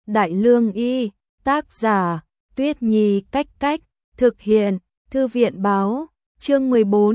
Đại Lương Y, tác giả, Tuyết Nhi Cách Cách, thực hiện, Thư viện báo, chương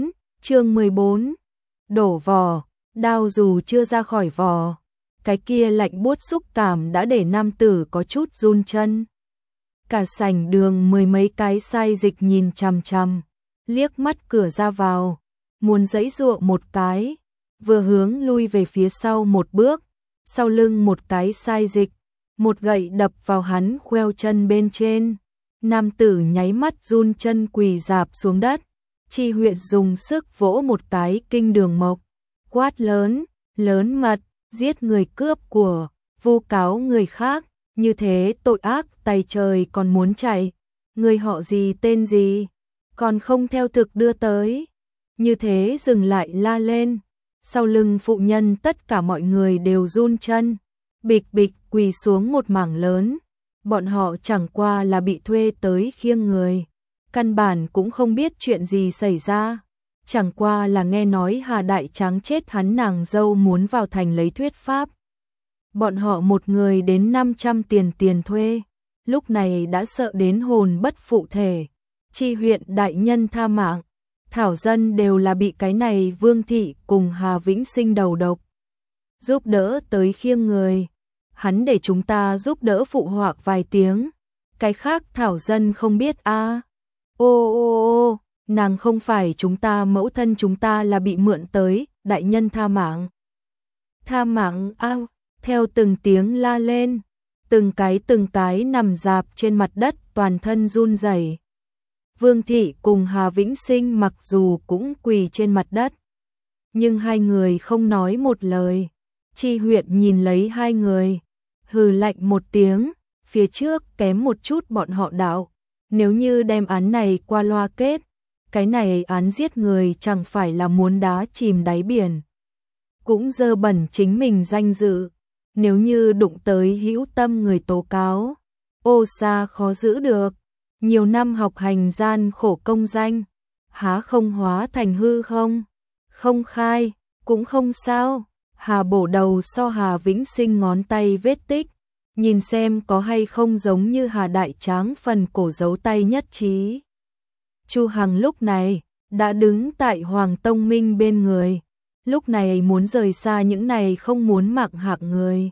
14, đổ vò, đao dù chưa ra khỏi vò, cái kia lạnh buốt xúc cảm đã để nam tử có chút run chân. Cả sảnh đường mười mấy cái sai dịch nhìn chằm chằm, liếc mắt cửa ra vào, muốn giãy giụa một cái, vừa hướng lui về phía sau một bước, sau lưng một cái sai dịch, một gậy đập vào hắn khoeo chân bên trên. Nam tử nháy mắt run chân quỳ rạp xuống đất, Chi Huyện dùng sức vỗ một cái kinh đường mộc, quát lớn, lớn mật, giết người cướp của, vu cáo người khác, như thế tội ác tày trời còn muốn chạy, người họ gì tên gì, còn không theo thực đưa tới. Như thế dừng lại la lên, sau lưng phụ nhân tất cả mọi người đều run chân, bịch bịch quỳ xuống một mảng lớn. Bọn họ chẳng qua là bị thuê tới khiêng người, căn bản cũng không biết chuyện gì xảy ra, chẳng qua là nghe nói Hà Đại Tráng chết hắn nàng dâu muốn vào thành lấy thuyết pháp. Bọn họ một người đến 500 tiền thuê, lúc này đã sợ đến hồn bất phụ thể. Chi huyện đại nhân tha mạng, thảo dân đều là bị cái này Vương thị cùng Hà Vĩnh Sinh đầu độc, giúp đỡ tới khiêng người. Hắn để chúng ta giúp đỡ phụ họa vài tiếng, cái khác thảo dân không biết a. Ô, nàng không phải chúng ta mẫu thân, chúng ta là bị mượn tới, đại nhân tha mạng. Tha mạng a, theo từng tiếng la lên, từng cái nằm rạp trên mặt đất toàn thân run rẩy. Vương thị cùng Hà Vĩnh Sinh mặc dù cũng quỳ trên mặt đất, nhưng hai người không nói một lời. Chi huyện nhìn lấy hai người, hừ lạnh một tiếng, phía trước kém một chút bọn họ đạo, nếu như đem án này qua loa kết, cái này án giết người chẳng phải là muốn đá chìm đáy biển, cũng dơ bẩn chính mình danh dự, nếu như đụng tới hữu tâm người tố cáo, ô xa khó giữ được, nhiều năm học hành gian khổ công danh, há không hóa thành hư không? Không khai, cũng không sao. Hà bổ đầu so Hà Vĩnh Sinh ngón tay vết tích, nhìn xem có hay không giống như Hà Đại Tráng phần cổ dấu tay nhất trí. Chu Hằng lúc này đã đứng tại Hoàng Tông Minh bên người, lúc này muốn rời xa những này không muốn mặc hạc người.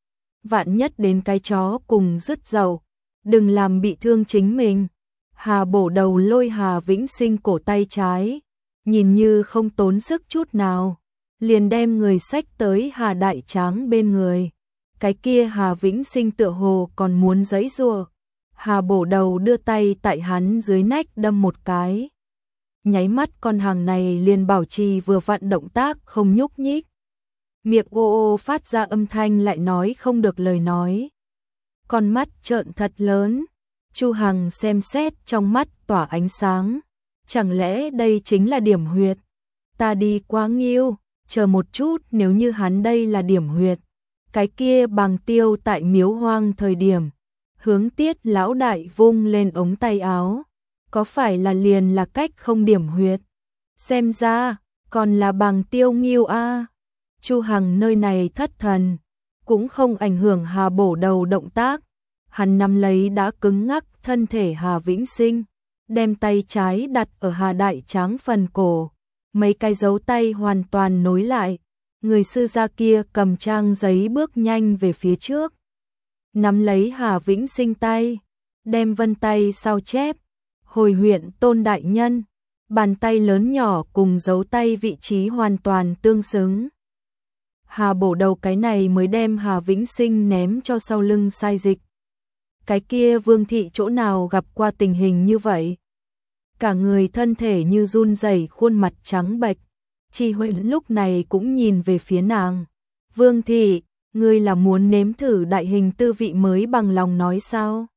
Vạn nhất đến cái chó cùng dứt dậu, đừng làm bị thương chính mình. Hà bổ đầu lôi Hà Vĩnh Sinh cổ tay trái, nhìn như không tốn sức chút nào, liền đem người xách tới Hà Đại Tráng bên người. Cái kia Hà Vĩnh Sinh tựa hồ còn muốn giãy giụa. Hà bổ đầu đưa tay tại hắn dưới nách đâm một cái. Nháy mắt con hàng này liền bảo trì vừa vặn động tác không nhúc nhích. Miệng ô ô phát ra âm thanh lại nói không được lời nói. Con mắt trợn thật lớn. Chu Hằng xem xét trong mắt tỏa ánh sáng. Chẳng lẽ đây chính là điểm huyệt? Ta đi quá nghiêu. Chờ một chút, nếu như hắn đây là điểm huyệt, cái kia Bằng Tiêu tại Miếu Hoang thời điểm, hướng Tiết lão đại vung lên ống tay áo, có phải là liền là cách không điểm huyệt? Xem ra, còn là Bằng Tiêu nghiêu a. Chu Hằng nơi này thất thần, cũng không ảnh hưởng Hà bổ đầu động tác, hắn nắm lấy đã cứng ngắc thân thể Hà Vĩnh Sinh, đem tay trái đặt ở Hà Đại Tráng phần cổ. Mấy cái dấu tay hoàn toàn nối lại, người sư gia kia cầm trang giấy bước nhanh về phía trước. Nắm lấy Hà Vĩnh Sinh tay, đem vân tay sao chép, hồi huyện Tôn đại nhân, bàn tay lớn nhỏ cùng dấu tay vị trí hoàn toàn tương xứng. Hà bổ đầu cái này mới đem Hà Vĩnh Sinh ném cho sau lưng sai dịch. Cái kia Vương thị chỗ nào gặp qua tình hình như vậy? Cả người thân thể như run rẩy, khuôn mặt trắng bệch. Chi huyện lúc này cũng nhìn về phía nàng. Vương thị, ngươi là muốn nếm thử đại hình tư vị mới bằng lòng nói sao?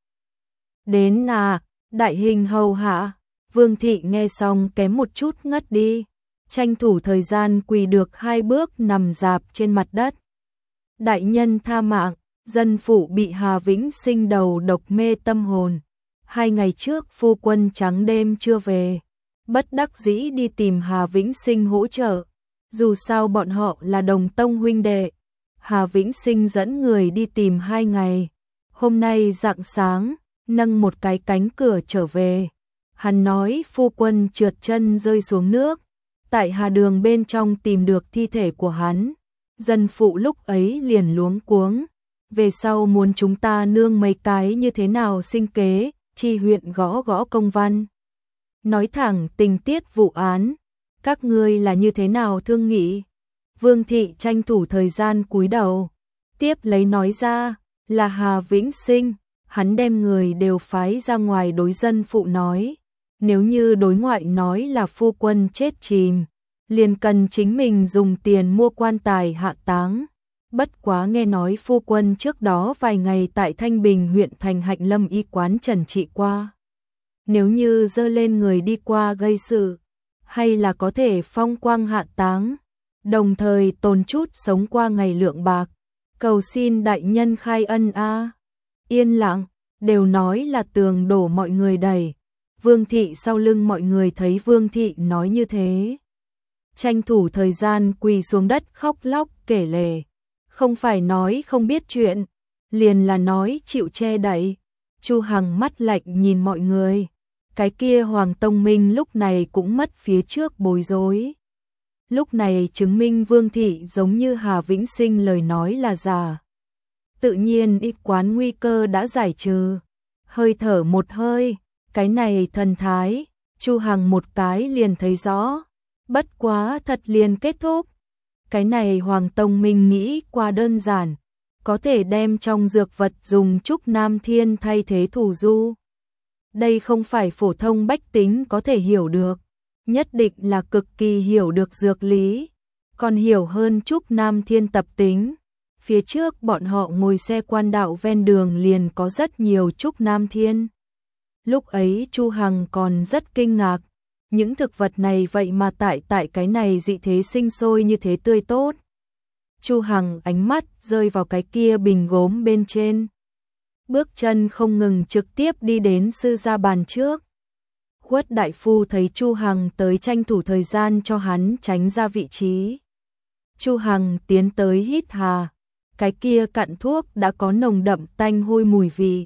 Đến à, đại hình hầu hạ. Vương thị nghe xong kém một chút ngất đi, tranh thủ thời gian quỳ được 2 bước nằm rạp trên mặt đất. Đại nhân tha mạng, dân phụ bị Hà Vĩnh Sinh đầu độc mê tâm hồn. 2 ngày trước phu quân trắng đêm chưa về, bất đắc dĩ đi tìm Hà Vĩnh Sinh hỗ trợ, dù sao bọn họ là đồng tông huynh đệ. Hà Vĩnh Sinh dẫn người đi tìm 2 ngày, hôm nay rạng sáng, nâng một cái cánh cửa trở về. Hắn nói phu quân trượt chân rơi xuống nước, tại hà đường bên trong tìm được thi thể của hắn. Dân phụ lúc ấy liền luống cuống, về sau muốn chúng ta nương mấy cái như thế nào sinh kế, Chi huyện gõ gõ công văn. Nói thẳng tình tiết vụ án, các ngươi là như thế nào thương nghị? Vương thị tranh thủ thời gian cúi đầu, tiếp lấy nói ra, là Hà Vĩnh Sinh, hắn đem người đều phái ra ngoài đối dân phụ nói. Nếu như đối ngoại nói là phu quân chết chìm, liền cần chính mình dùng tiền mua quan tài hạ táng. Bất quá nghe nói phu quân trước đó vài ngày tại Thanh Bình huyện Thành Hạnh Lâm y quán trần trị qua. Nếu như dơ lên người đi qua gây sự, hay là có thể phong quang hạ táng, đồng thời tồn chút sống qua ngày lượng bạc. Cầu xin đại nhân khai ân a. Yên lặng, đều nói là tường đổ mọi người đẩy. Vương thị sau lưng mọi người thấy Vương thị nói như thế, tranh thủ thời gian quỳ xuống đất khóc lóc kể lể, không phải nói không biết chuyện, liền là nói chịu che đậy. Chu Hằng mắt lạnh nhìn mọi người, cái kia Hoàng Tông Minh lúc này cũng mất phía trước bối rối. Lúc này chứng minh Vương thị giống như Hà Vĩnh Sinh lời nói là giả. Tự nhiên y quán nguy cơ đã giải trừ, hơi thở một hơi. Cái này thần thái, Chu Hằng một cái liền thấy rõ, bất quá thật liền kết thúc. Cái này Hoàng Tông Minh nghĩ qua đơn giản, có thể đem trong dược vật dùng trúc nam thiên thay thế thủ du. Đây không phải phổ thông bách tính có thể hiểu được, nhất định là cực kỳ hiểu được dược lý, còn hiểu hơn trúc nam thiên tập tính. Phía trước bọn họ ngồi xe quan đạo ven đường liền có rất nhiều trúc nam thiên. Lúc ấy Chu Hằng còn rất kinh ngạc, những thực vật này vậy mà tại cái này dị thế sinh sôi như thế tươi tốt. Chu Hằng ánh mắt rơi vào cái kia bình gốm bên trên, bước chân không ngừng trực tiếp đi đến sư gia bàn trước. Khuất đại phu thấy Chu Hằng tới tranh thủ thời gian cho hắn tránh ra vị trí. Chu Hằng tiến tới hít hà, cái kia cặn thuốc đã có nồng đậm tanh hôi mùi vị.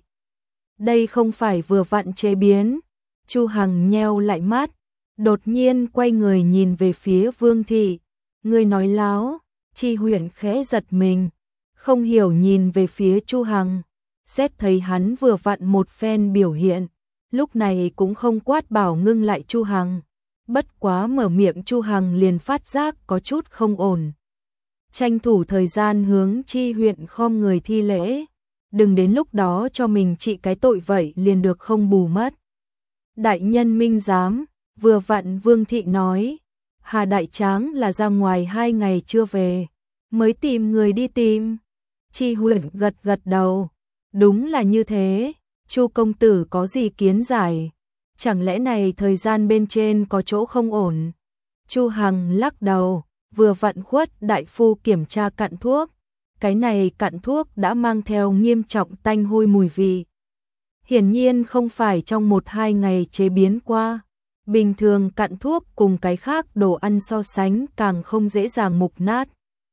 Đây không phải vừa vặn chế biến. Chu Hằng nheo lại mắt, đột nhiên quay người nhìn về phía Vương thị. Người nói láo. Chi huyện khẽ giật mình, không hiểu nhìn về phía Chu Hằng. Xét thấy hắn vừa vặn một phen biểu hiện, lúc này cũng không quát bảo ngưng lại Chu Hằng. Bất quá mở miệng Chu Hằng liền phát giác có chút không ổn. Tranh thủ thời gian hướng Chi huyện khom người thi lễ. Đừng đến lúc đó cho mình trị cái tội vậy liền được không bù mất. Đại nhân minh giám, vừa vặn Vương thị nói, Hà Đại Tráng là ra ngoài 2 ngày chưa về, mới tìm người đi tìm. Chi huyện gật gật đầu, đúng là như thế. Chu công tử có gì kiến giải? Chẳng lẽ này thời gian bên trên có chỗ không ổn? Chu Hằng lắc đầu, vừa vặn Khuất đại phu kiểm tra cặn thuốc. Cái này cặn thuốc đã mang theo nghiêm trọng tanh hôi mùi vị. Hiển nhiên không phải trong 1-2 ngày chế biến qua. Bình thường cặn thuốc cùng cái khác đồ ăn so sánh càng không dễ dàng mục nát.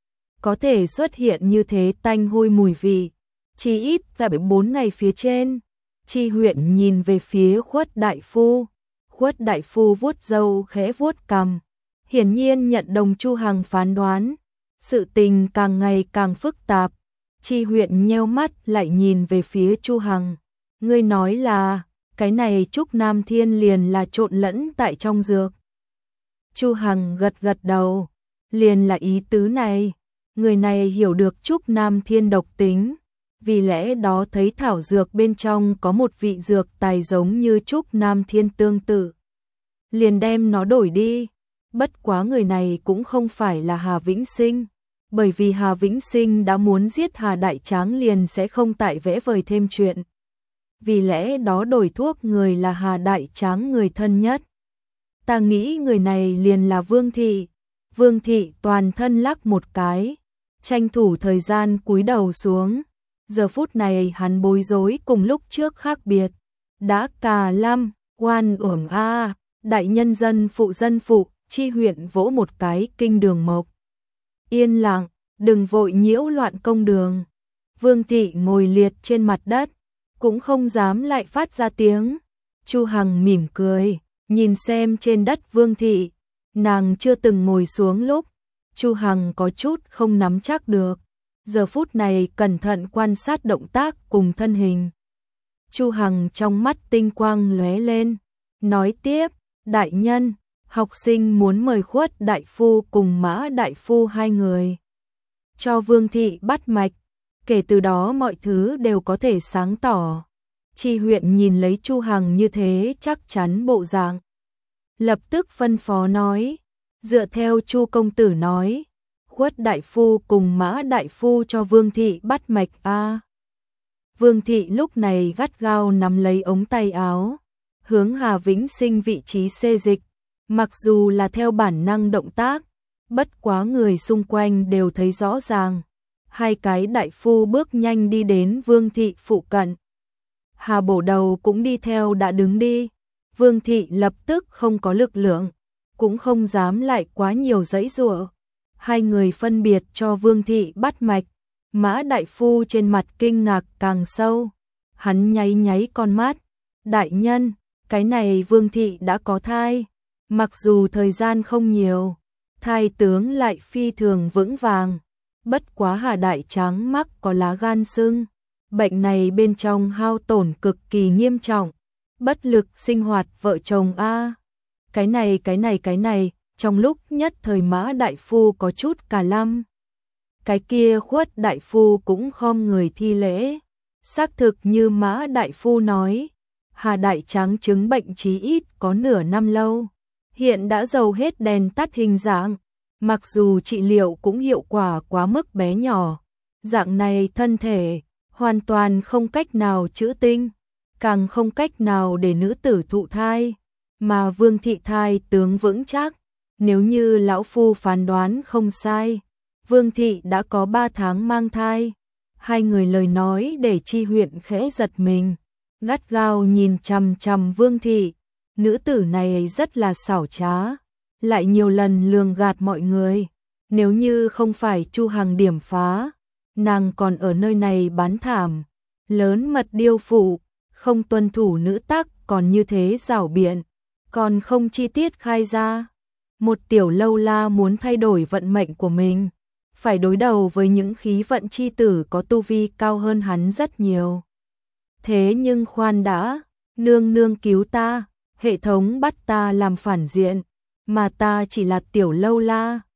Có thể xuất hiện như thế tanh hôi mùi vị, chỉ ít là 4 ngày phía trên. Chi huyện nhìn về phía Khuất đại phu. Khuất đại phu vuốt râu khẽ vuốt cằm, hiển nhiên nhận đồng Chu Hằng phán đoán. Sự tình càng ngày càng phức tạp. Chi huyện nheo mắt lại nhìn về phía Chu Hằng. Ngươi nói là, cái này trúc nam thiên liền là trộn lẫn tại trong dược. Chu Hằng gật gật đầu, liền là ý tứ này. Người này hiểu được trúc nam thiên độc tính, vì lẽ đó thấy thảo dược bên trong có một vị dược tài giống như trúc nam thiên tương tự, liền đem nó đổi đi. Bất quá người này cũng không phải là Hà Vĩnh Sinh, bởi vì Hà Vĩnh Sinh đã muốn giết Hà Đại Tráng liền sẽ không tại vẽ vời thêm chuyện. Vì lẽ đó đổi thuốc người là Hà Đại Tráng người thân nhất. Ta nghĩ người này liền là Vương thị. Vương thị toàn thân lắc một cái, tranh thủ thời gian cúi đầu xuống. Giờ phút này hắn bối rối cùng lúc trước khác biệt. Đã cà lâm, oan uổng a, đại nhân dân phụ, Chi huyện vỗ một cái kinh đường mộc. Yên lặng, đừng vội nhiễu loạn công đường. Vương thị ngồi liệt trên mặt đất, cũng không dám lại phát ra tiếng. Chu Hằng mỉm cười, nhìn xem trên đất Vương thị, nàng chưa từng ngồi xuống lúc Chu Hằng có chút không nắm chắc được. Giờ phút này cẩn thận quan sát động tác cùng thân hình. Chu Hằng trong mắt tinh quang lóe lên, nói tiếp, đại nhân, học sinh muốn mời Khuất đại phu cùng Mã đại phu hai người cho Vương thị bắt mạch, kể từ đó mọi thứ đều có thể sáng tỏ. Tri huyện nhìn lấy Chu Hằng như thế chắc chắn bộ dạng, lập tức phân phó nói, dựa theo Chu công tử nói, Khuất đại phu cùng Mã đại phu cho Vương thị bắt mạch a. Vương thị lúc này gắt gao nắm lấy ống tay áo, hướng Hà Vĩnh Sinh vị trí xê dịch, mặc dù là theo bản năng động tác, bất quá người xung quanh đều thấy rõ ràng. Hai cái đại phu bước nhanh đi đến Vương thị phụ cận. Hà Bổ Đầu cũng đi theo đã đứng đi. Vương thị lập tức không có lực lượng, cũng không dám lại quá nhiều giãy giụa. Hai người phân biệt cho Vương thị bắt mạch. Mã đại phu trên mặt kinh ngạc càng sâu, hắn nháy nháy con mắt, đại nhân, cái này Vương thị đã có thai, mặc dù thời gian không nhiều, thai tướng lại phi thường vững vàng, bất quá Hà đại tráng mắc có lá gan sưng, bệnh này bên trong hao tổn cực kỳ nghiêm trọng, bất lực sinh hoạt vợ chồng a. Cái này, trong lúc nhất thời Mã đại phu có chút cả lăm. Cái kia Khuất đại phu cũng khom người thi lễ, xác thực như Mã đại phu nói, Hà đại tráng chứng bệnh chí ít có nửa năm lâu, hiện đã dầu hết đèn tắt hình dạng, mặc dù trị liệu cũng hiệu quả quá mức bé nhỏ, dạng này thân thể hoàn toàn không cách nào chữa tinh, càng không cách nào để nữ tử thụ thai, mà Vương thị thai tướng vững chắc, nếu như lão phu phán đoán không sai, Vương thị đã có 3 tháng mang thai. Hai người lời nói để Tri huyện khẽ giật mình, gắt gao nhìn chằm chằm Vương thị, nữ tử này rất là xảo trá, lại nhiều lần lường gạt mọi người, nếu như không phải Chu Hằng điểm phá, nàng còn ở nơi này bán thảm, lớn mật điêu phụ, không tuân thủ nữ tắc còn như thế giảo biện, còn không chi tiết khai ra. Một tiểu lâu la muốn thay đổi vận mệnh của mình, phải đối đầu với những khí vận chi tử có tu vi cao hơn hắn rất nhiều. Thế nhưng khoan đã, nương nương cứu ta, hệ thống bắt ta làm phản diện, mà ta chỉ là tiểu lâu la,